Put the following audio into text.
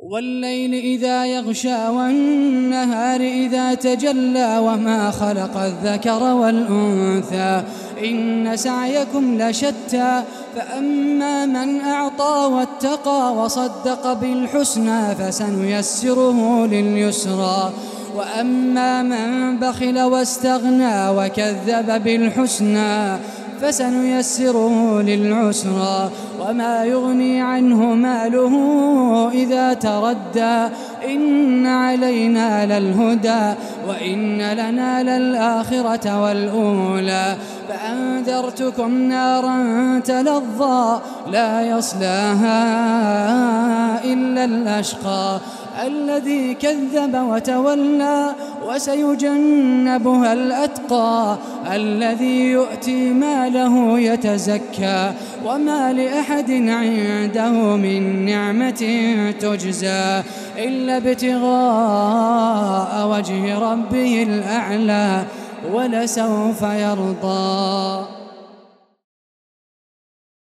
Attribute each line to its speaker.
Speaker 1: والليل إذا يغشى والنهار إذا تجلى وما خلق الذكر والأنثى إن سعيكم لشتى فأما من أعطى واتقى وصدق بالحسنى فسنيسره لليسرى وأما من بخل واستغنى وكذب بالحسنى فسنيسره للعسرى وما يغني عنه ماله إذا تردى إن علينا للهدى وإن لنا للآخرة والأولى فأنذرتكم نارا تلظى لا يصلاها إلا الأشقى الذي كذب وتولى وسيجنبها الأتقى الذي يؤتي ماله يتزكى وما لأحد عنده من نعمة تجزى إلا ابتغاء وجه ربه الأعلى ولسوف يرضى.